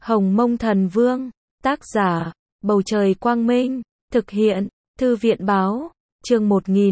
Hồng Mông Thần Vương, tác giả, Bầu Trời Quang Minh, thực hiện, Thư viện Báo, chương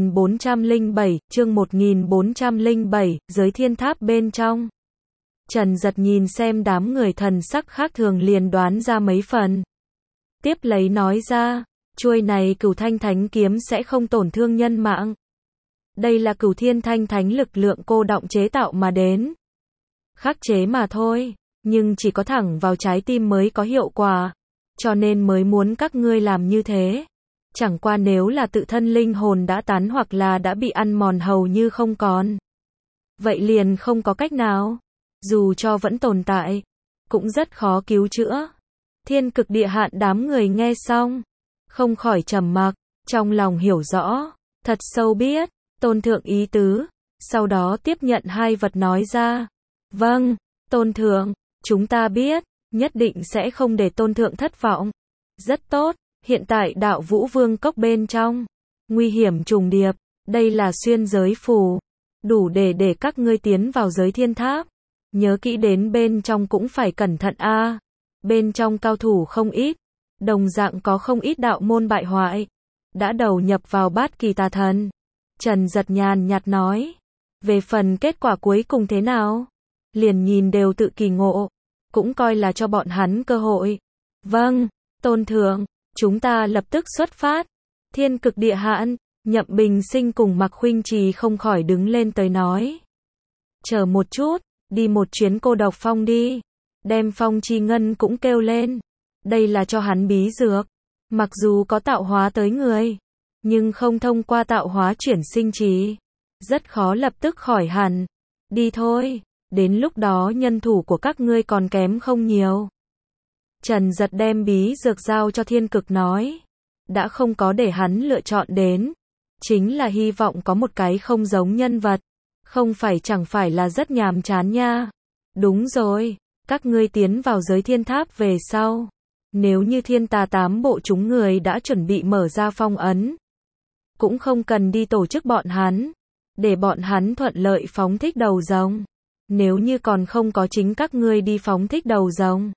1407, giới thiên tháp bên trong. Trần Giật nhìn xem đám người thần sắc khác thường liền đoán ra mấy phần. Tiếp lấy nói ra, chuôi này Cửu Thanh Thánh kiếm sẽ không tổn thương nhân mạng. Đây là Cửu Thiên Thanh Thánh lực lượng cô đọng chế tạo mà đến. Khắc chế mà thôi, nhưng chỉ có thẳng vào trái tim mới có hiệu quả, cho nên mới muốn các ngươi làm như thế. Chẳng qua nếu là tự thân linh hồn đã tán hoặc là đã bị ăn mòn hầu như không còn, vậy liền không có cách nào. Dù cho vẫn tồn tại, cũng rất khó cứu chữa. Thiên Cực Địa Hạn đám người nghe xong, không khỏi trầm mặc, trong lòng hiểu rõ, thật sâu biết Tôn Thượng ý tứ, sau đó tiếp nhận hai vật nói ra. Vâng, Tôn Thượng, chúng ta biết, nhất định sẽ không để Tôn Thượng thất vọng. Rất tốt, hiện tại Đạo Vũ Vương cốc bên trong, nguy hiểm trùng điệp, đây là xuyên giới phù, đủ để các ngươi tiến vào giới thiên tháp. Nhớ kỹ đến bên trong cũng phải cẩn thận a. Bên trong cao thủ không ít, đồng dạng có không ít đạo môn bại hoại, đã đầu nhập vào Bát Kỳ Tà Thần. Trần Giật nhàn nhạt nói, về phần kết quả cuối cùng thế nào, liền nhìn đều tự kỳ ngộ, cũng coi là cho bọn hắn cơ hội. Vâng, Tôn Thượng, chúng ta lập tức xuất phát. Thiên Cực Địa Hạn, Nhậm Bình Sinh cùng Mạc Khuynh Trì không khỏi đứng lên tới nói. Chờ một chút, đi một chuyến Cô Độc Phong đi. Đem Phong Chi Ngân cũng kêu lên. Đây là cho hắn bí dược. Mặc dù có tạo hóa tới người, nhưng không thông qua tạo hóa chuyển sinh trí, rất khó lập tức khỏi hẳn. Đi thôi, đến lúc đó nhân thủ của các ngươi còn kém không nhiều. Trần Giật đem bí dược giao cho Thiên Cực nói. Đã không có để hắn lựa chọn đến, chính là hy vọng có một cái không giống nhân vật. Không phải chẳng phải là rất nhàm chán nha. Đúng rồi, các ngươi tiến vào giới thiên tháp về sau, nếu như Thiên Tà Tám Bộ chúng người đã chuẩn bị mở ra phong ấn, cũng không cần đi tổ chức bọn hắn, để bọn hắn thuận lợi phóng thích đầu rồng. Nếu như còn không có chính các ngươi đi phóng thích đầu rồng.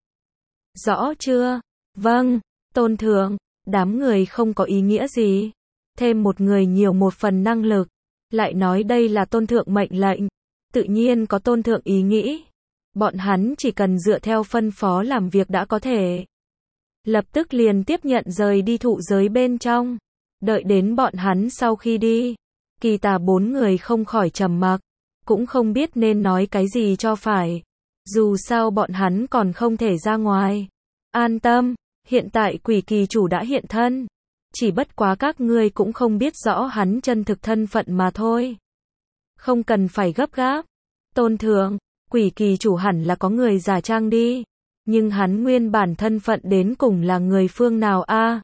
Rõ chưa? Vâng, Tôn Thượng, đám người không có ý nghĩa gì. Thêm một người nhiều một phần năng lực, lại nói đây là Tôn Thượng mệnh lệnh, tự nhiên có Tôn Thượng ý nghĩ. Bọn hắn chỉ cần dựa theo phân phó làm việc đã có thể. Lập tức liền tiếp nhận rời đi thụ giới bên trong. Đợi đến bọn hắn sau khi đi, Kỳ Tà bốn người không khỏi trầm mặc, cũng không biết nên nói cái gì cho phải. Dù sao bọn hắn còn không thể ra ngoài. An tâm, hiện tại Quỷ Kỳ chủ đã hiện thân. Chỉ bất quá các ngươi cũng không biết rõ hắn chân thực thân phận mà thôi. Không cần phải gấp gáp. Tôn Thượng, Quỷ Kỳ chủ hẳn là có người giả trang đi. Nhưng hắn nguyên bản thân phận đến cùng là người phương nào a?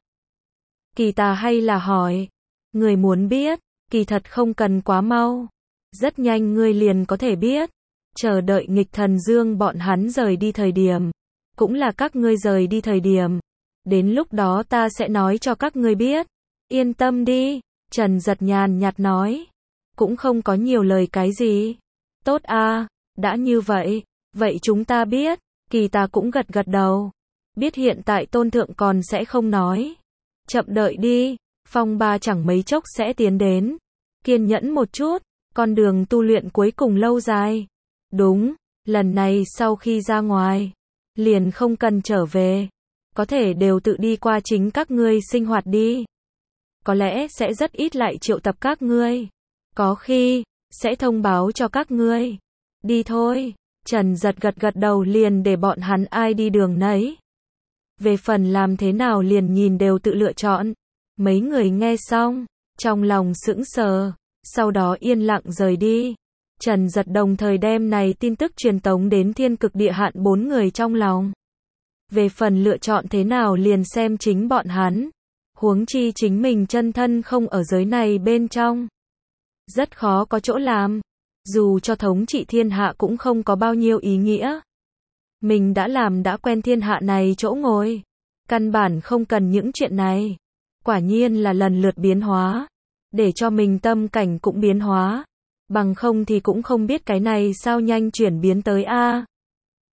Kỳ Tà hay là hỏi. Người muốn biết, kỳ thật không cần quá mau. Rất nhanh ngươi liền có thể biết. Chờ đợi Nghịch Thần Dương bọn hắn rời đi thời điểm, cũng là các ngươi rời đi thời điểm. Đến lúc đó ta sẽ nói cho các ngươi biết. Yên tâm đi, Trần Giật nhàn nhạt nói. Cũng không có nhiều lời cái gì. Tốt a, đã như vậy, vậy chúng ta biết. Kỳ Tà cũng gật gật đầu. Biết hiện tại Tôn Thượng còn sẽ không nói. Chậm đợi đi, phong ba chẳng mấy chốc sẽ tiến đến. Kiên nhẫn một chút, con đường tu luyện cuối cùng lâu dài. Đúng, lần này sau khi ra ngoài, liền không cần trở về. Có thể đều tự đi qua chính các ngươi sinh hoạt đi. Có lẽ sẽ rất ít lại triệu tập các ngươi. Có khi, sẽ thông báo cho các ngươi. Đi thôi. Trần Giật gật gật đầu liền để bọn hắn ai đi đường nấy. Về phần làm thế nào liền nhìn đều tự lựa chọn. Mấy người nghe xong, trong lòng sững sờ, sau đó yên lặng rời đi. Trần Giật đồng thời đem này tin tức truyền tống đến Thiên Cực Địa Hạn bốn người trong lòng. Về phần lựa chọn thế nào liền xem chính bọn hắn. Huống chi chính mình chân thân không ở giới này bên trong. Rất khó có chỗ làm. Dù cho thống trị thiên hạ cũng không có bao nhiêu ý nghĩa. Mình đã làm đã quen thiên hạ này chỗ ngồi. Căn bản không cần những chuyện này. Quả nhiên là lần lượt biến hóa. Để cho mình tâm cảnh cũng biến hóa. Bằng không thì cũng không biết cái này sao nhanh chuyển biến tới a.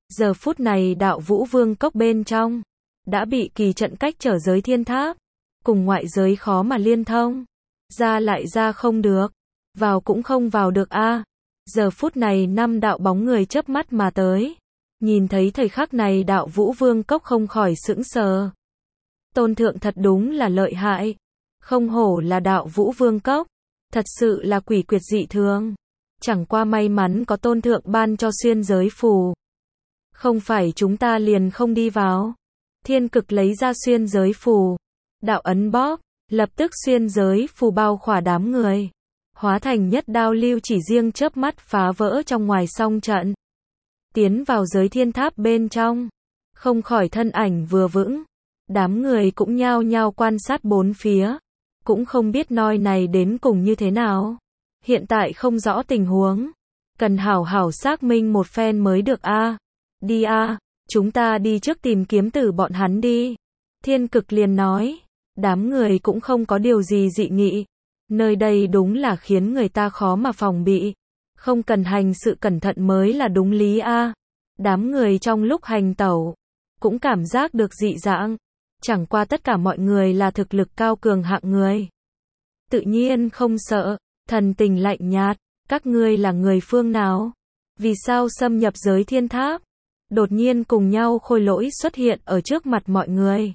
Giờ phút này đạo Vũ Vương cốc bên trong đã bị kỳ trận cách trở giới thiên tháp, cùng ngoại giới khó mà liên thông. Ra lại ra không được, vào cũng không vào được a. Giờ phút này 5 đạo bóng người chớp mắt mà tới. Nhìn thấy thời khắc này đạo Vũ Vương cốc không khỏi sững sờ. Tôn thượng thật đúng là lợi hại. Không hổ là đạo Vũ Vương cốc. Thật sự là quỷ quyệt dị thường. Chẳng qua may mắn có tôn thượng ban cho xuyên giới phù. Không phải chúng ta liền không đi vào. Thiên cực lấy ra xuyên giới phù. Đạo ấn bóp, lập tức xuyên giới phù bao khỏa đám người. Hóa thành nhất đao lưu chỉ riêng chớp mắt phá vỡ trong ngoài song trận. Tiến vào giới thiên tháp bên trong. Không khỏi thân ảnh vừa vững. Đám người cũng nhao nhao quan sát bốn phía. Cũng không biết noi này đến cùng như thế nào. Hiện tại không rõ tình huống. Cần hảo hảo xác minh một phen mới được a. Đi a, chúng ta đi trước tìm kiếm tử bọn hắn đi. Thiên cực liền nói. Đám người cũng không có điều gì dị nghị. Nơi đây đúng là khiến người ta khó mà phòng bị. Không cần hành sự cẩn thận mới là đúng lý a. Đám người trong lúc hành tẩu cũng cảm giác được dị dạng. Chẳng qua tất cả mọi người là thực lực cao cường hạng người. Tự nhiên không sợ, thần tình lạnh nhạt. Các ngươi là người phương nào? Vì sao xâm nhập giới thiên tháp? Đột nhiên cùng nhau khôi lỗi xuất hiện ở trước mặt mọi người.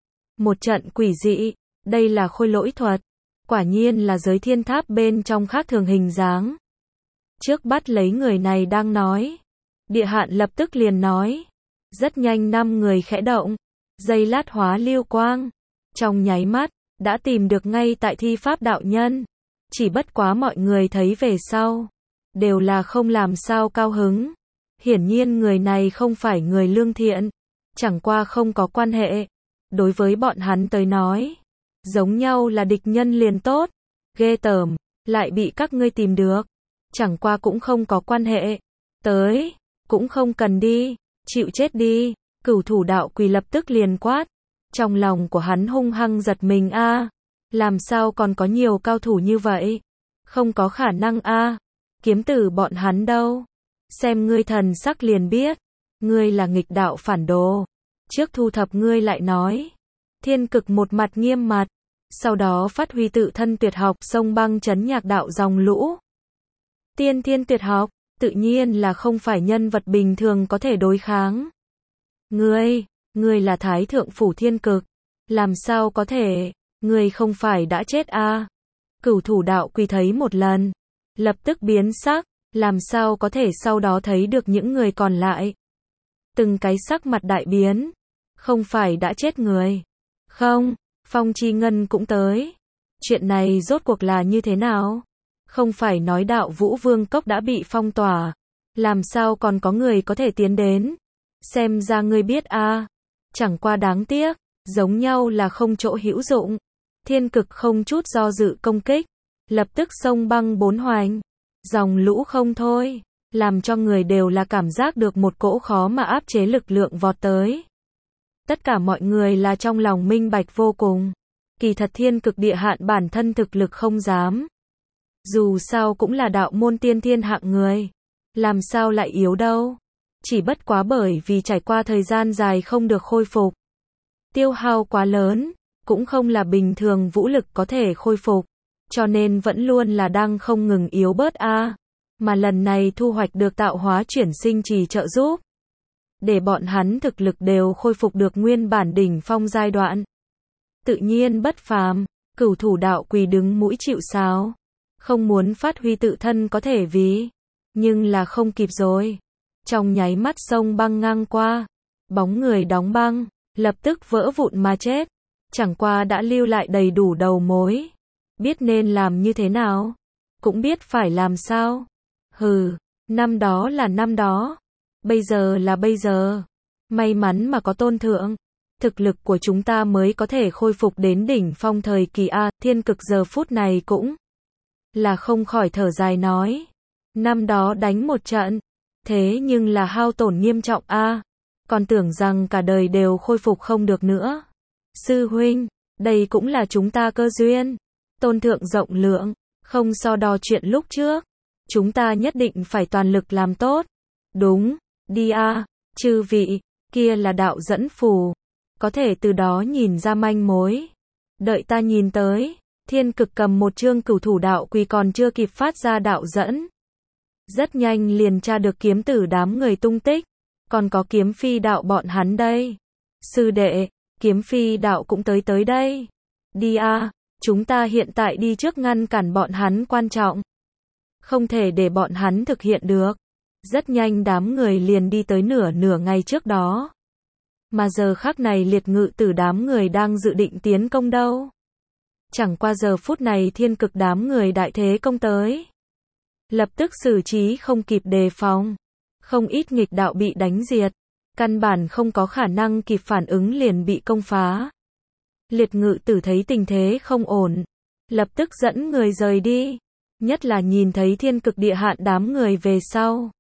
Một trận quỷ dị, đây là khôi lỗi thuật. Quả nhiên là giới thiên tháp bên trong khác thường hình dáng. Trước bắt lấy người này đang nói. Địa hạn lập tức liền nói. Rất nhanh 5 người khẽ động. Giây lát hóa lưu quang. Trong nháy mắt, đã tìm được ngay tại thi pháp đạo nhân. Chỉ bất quá mọi người thấy về sau. Đều là không làm sao cao hứng. Hiển nhiên người này không phải người lương thiện. Chẳng qua không có quan hệ. Đối với bọn hắn tới nói. Giống nhau là địch nhân liền tốt. Ghê tởm, lại bị các ngươi tìm được. Chẳng qua cũng không có quan hệ. Tới, cũng không cần đi. Chịu chết đi. Cửu thủ đạo quỳ lập tức liền quát. Trong lòng của hắn hung hăng giật mình a. Làm sao còn có nhiều cao thủ như vậy? Không có khả năng a. Kiếm tử bọn hắn đâu? Xem ngươi thần sắc liền biết. Ngươi là nghịch đạo phản đồ. Trước thu thập ngươi lại nói. Thiên cực một mặt nghiêm mặt. Sau đó phát huy tự thân tuyệt học sông băng chấn nhạc đạo dòng lũ. Tiên thiên tuyệt học, tự nhiên là không phải nhân vật bình thường có thể đối kháng. Ngươi là Thái Thượng Phủ Thiên Cực. Làm sao có thể, ngươi không phải đã chết a? Cửu thủ đạo quỳ thấy một lần. Lập tức biến sắc, làm sao có thể sau đó thấy được những người còn lại. Từng cái sắc mặt đại biến. Không phải đã chết người. Không, Phong Chi Ngân cũng tới. Chuyện này rốt cuộc là như thế nào? Không phải nói đạo Vũ Vương cốc đã bị phong tỏa. Làm sao còn có người có thể tiến đến? Xem ra ngươi biết a. Chẳng qua đáng tiếc, giống nhau là không chỗ hữu dụng. Thiên cực không chút do dự công kích. Lập tức sông băng bốn hoành. Dòng lũ không thôi. Làm cho người đều là cảm giác được một cỗ khó mà áp chế lực lượng vọt tới. Tất cả mọi người là trong lòng minh bạch vô cùng. Kỳ thật thiên cực địa hạn bản thân thực lực không dám. Dù sao cũng là đạo môn tiên thiên hạng người. Làm sao lại yếu đâu. Chỉ bất quá bởi vì trải qua thời gian dài không được khôi phục. Tiêu hao quá lớn. Cũng không là bình thường vũ lực có thể khôi phục. Cho nên vẫn luôn là đang không ngừng yếu bớt a. Mà lần này thu hoạch được tạo hóa chuyển sinh trì trợ giúp. Để bọn hắn thực lực đều khôi phục được nguyên bản đỉnh phong giai đoạn. Tự nhiên bất phàm, cửu thủ đạo quỳ đứng mũi chịu sào. Không muốn phát huy tự thân có thể vì. Nhưng là không kịp rồi. Trong nháy mắt sông băng ngang qua. Bóng người đóng băng, lập tức vỡ vụn mà chết. Chẳng qua đã lưu lại đầy đủ đầu mối. Biết nên làm như thế nào. Cũng biết phải làm sao. Hừ, năm đó là năm đó. Bây giờ là bây giờ. May mắn mà có tôn thượng. Thực lực của chúng ta mới có thể khôi phục đến đỉnh phong thời kỳ A. Thiên cực giờ phút này cũng là không khỏi thở dài nói. Năm đó đánh một trận. Thế nhưng là hao tổn nghiêm trọng A. Còn tưởng rằng cả đời đều khôi phục không được nữa. Sư huynh, đây cũng là chúng ta cơ duyên. Tôn thượng rộng lượng, không so đo chuyện lúc trước. Chúng ta nhất định phải toàn lực làm tốt. Đúng, đi a. Chư vị, kia là đạo dẫn phù, có thể từ đó nhìn ra manh mối. Đợi ta nhìn tới, Thiên Cực cầm một chương Cửu Thủ đạo quỳ còn chưa kịp phát ra đạo dẫn. Rất nhanh liền tra được kiếm tử đám người tung tích, còn có kiếm phi đạo bọn hắn đây. Sư đệ, kiếm phi đạo cũng tới đây. Đi a, chúng ta hiện tại đi trước ngăn cản bọn hắn quan trọng. Không thể để bọn hắn thực hiện được. Rất nhanh đám người liền đi tới nửa ngày trước đó. Mà giờ khắc này liệt ngự tử đám người đang dự định tiến công đâu. Chẳng qua giờ phút này Thiên Cực đám người đại thế công tới. Lập tức xử trí không kịp đề phòng. Không ít nghịch đạo bị đánh diệt. Căn bản không có khả năng kịp phản ứng liền bị công phá. Liệt ngự tử thấy tình thế không ổn. Lập tức dẫn người rời đi. Nhất là nhìn thấy Thiên Cực địa hạn đám người về sau.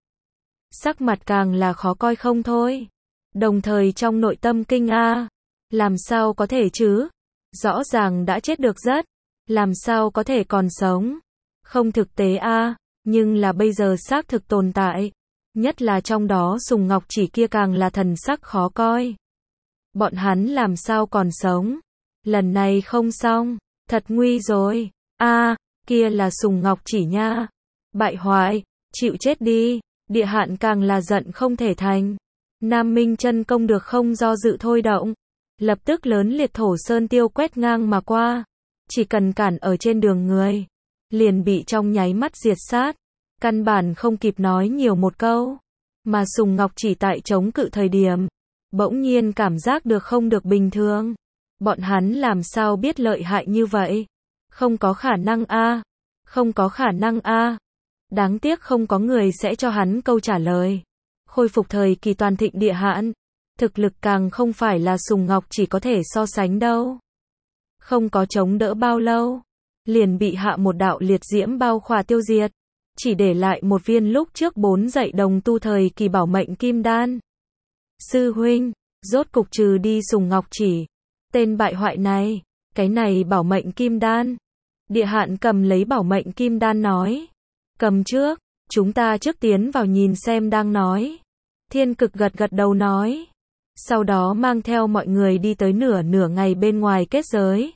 Sắc mặt càng là khó coi không thôi. Đồng thời trong nội tâm kinh a, làm sao có thể chứ? Rõ ràng đã chết được rất, làm sao có thể còn sống? Không thực tế a, nhưng là bây giờ xác thực tồn tại. Nhất là trong đó Sùng Ngọc Chỉ kia càng là thần sắc khó coi. Bọn hắn làm sao còn sống? Lần này không xong, thật nguy rồi. A, kia là Sùng Ngọc Chỉ nha. Bại hoại, chịu chết đi. Địa hạn càng là giận không thể thành. Nam Minh chân công được không do dự thôi động. Lập tức lớn liệt thổ sơn tiêu quét ngang mà qua. Chỉ cần cản ở trên đường người. Liền bị trong nháy mắt diệt sát. Căn bản không kịp nói nhiều một câu. Mà Sùng Ngọc Chỉ tại chống cự thời điểm. Bỗng nhiên cảm giác được không được bình thường. Bọn hắn làm sao biết lợi hại như vậy? Không có khả năng a, không có khả năng a. Đáng tiếc không có người sẽ cho hắn câu trả lời. Khôi phục thời kỳ toàn thịnh địa hạn, thực lực càng không phải là Sùng Ngọc Chỉ có thể so sánh đâu. Không có chống đỡ bao lâu, liền bị hạ một đạo liệt diễm bao khỏa tiêu diệt, chỉ để lại một viên lúc trước 4 dạy đồng tu thời kỳ bảo mệnh kim đan. Sư huynh, rốt cục trừ đi Sùng Ngọc Chỉ, tên bại hoại này, cái này bảo mệnh kim đan. Địa hạn cầm lấy bảo mệnh kim đan nói, cầm trước, chúng ta trước tiến vào nhìn xem đang nói. Thiên Cực gật đầu nói. Sau đó mang theo mọi người đi tới nửa ngày bên ngoài kết giới.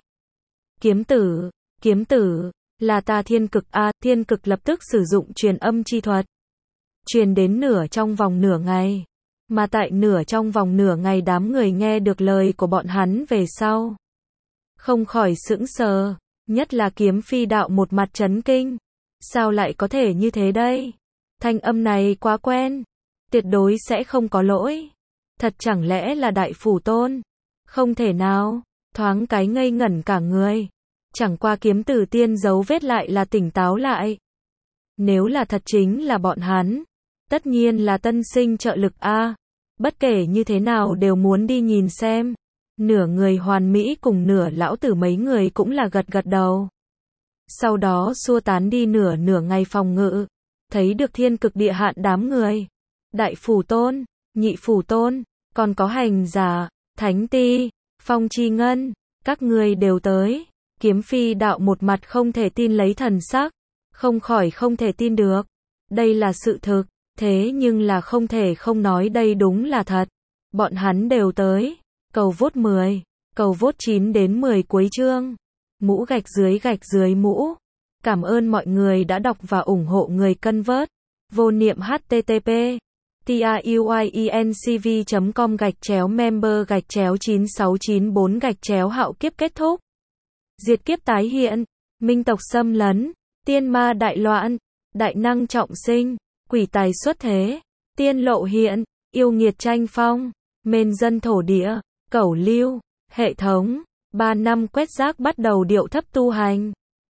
Kiếm tử, là ta Thiên Cực a. Thiên Cực lập tức sử dụng truyền âm chi thuật. Truyền đến trong vòng nửa ngày. Mà tại trong vòng nửa ngày đám người nghe được lời của bọn hắn về sau. Không khỏi sững sờ, nhất là kiếm phi đạo một mặt chấn kinh. Sao lại có thể như thế đây? Thanh âm này quá quen. Tuyệt đối sẽ không có lỗi. Thật chẳng lẽ là đại phủ tôn? Không thể nào. Thoáng cái ngây ngẩn cả người. Chẳng qua kiếm tử tiên dấu vết lại là tỉnh táo lại. Nếu là thật chính là bọn hắn. Tất nhiên là tân sinh trợ lực a. Bất kể như thế nào đều muốn đi nhìn xem. Nửa người hoàn mỹ cùng nửa lão tử mấy người cũng là gật đầu. Sau đó xua tán đi nửa ngày phòng ngự. Thấy được Thiên Cực địa hạn đám người. Đại phủ tôn, nhị phủ tôn, còn có hành giả, thánh ti, phong chi ngân, các người đều tới. Kiếm phi đạo một mặt không thể tin lấy thần sắc, không khỏi không thể tin được. Đây là sự thực, thế nhưng là không thể không nói đây đúng là thật. Bọn hắn đều tới. Cầu vote 10, cầu vote 9 đến 10 cuối chương. Mũ gạch dưới mũ. Cảm ơn mọi người đã đọc và ủng hộ người cân vớt. Vô niệm http truyencv.com/member/9694 hạo kiếp kết thúc. Diệt kiếp tái hiện, minh tộc xâm lấn, tiên ma đại loạn, đại năng trọng sinh, quỷ tài xuất thế, tiên lộ hiện, yêu nghiệt tranh phong, mên dân thổ địa, cẩu lưu, hệ thống, 3 năm quét rác bắt đầu điệu thấp tu hành.